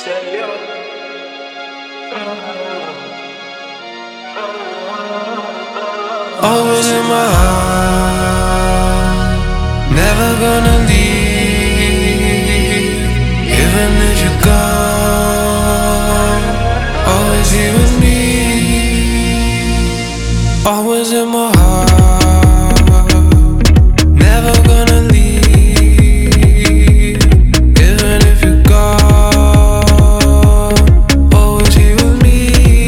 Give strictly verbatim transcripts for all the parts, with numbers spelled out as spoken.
Always in my heart, never gonna leave, even if you're gone. Always here with me, always in my heart, never gonna leave, even if you're gone. Always here with me,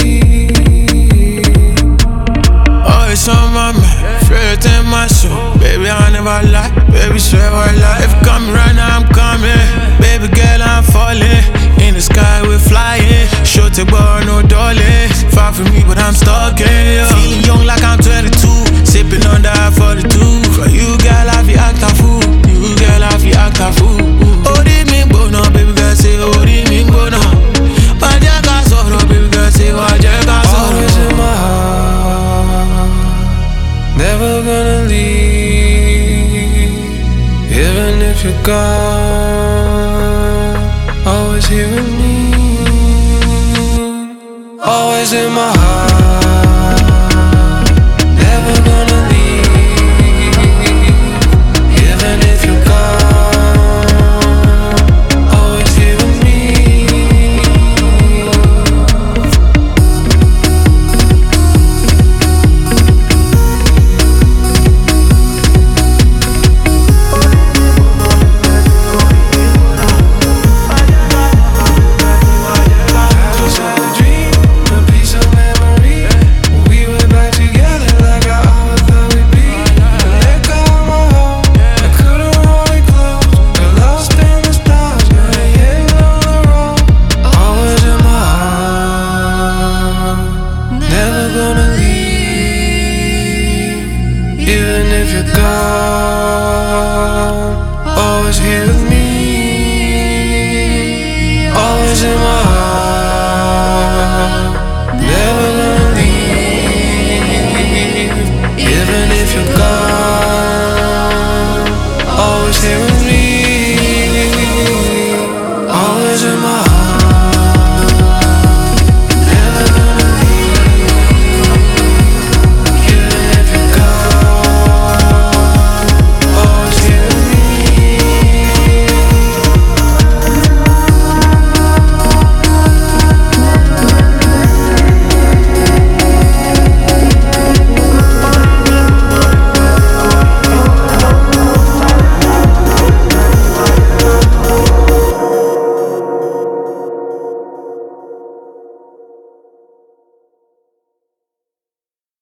always on my mind, faith in my soul. Baby, I never lie, baby, swear I lie. If you coming right now, I'm coming. Baby girl, I'm falling. In the sky, we're flying. Short to bar, no dolly. Far from me, but I'm stuck in you. Feeling young like I'm twenty-two. Sipping on that forty-two. For you, girl, I feel act a fool. You, girl, I feel act a fool. Ori mi gbóná, baby girl, say ori mi gbóná. Wá jẹ́ ká sọ̀rọ̀, baby girl, say wá jẹ́ ká sọ̀rọ̀. Always in my heart, never gonna leave, even if you're gone. Always here with me, always in my heart, never gonna leave, even if you're gone. Always here with me. Even if you're gone.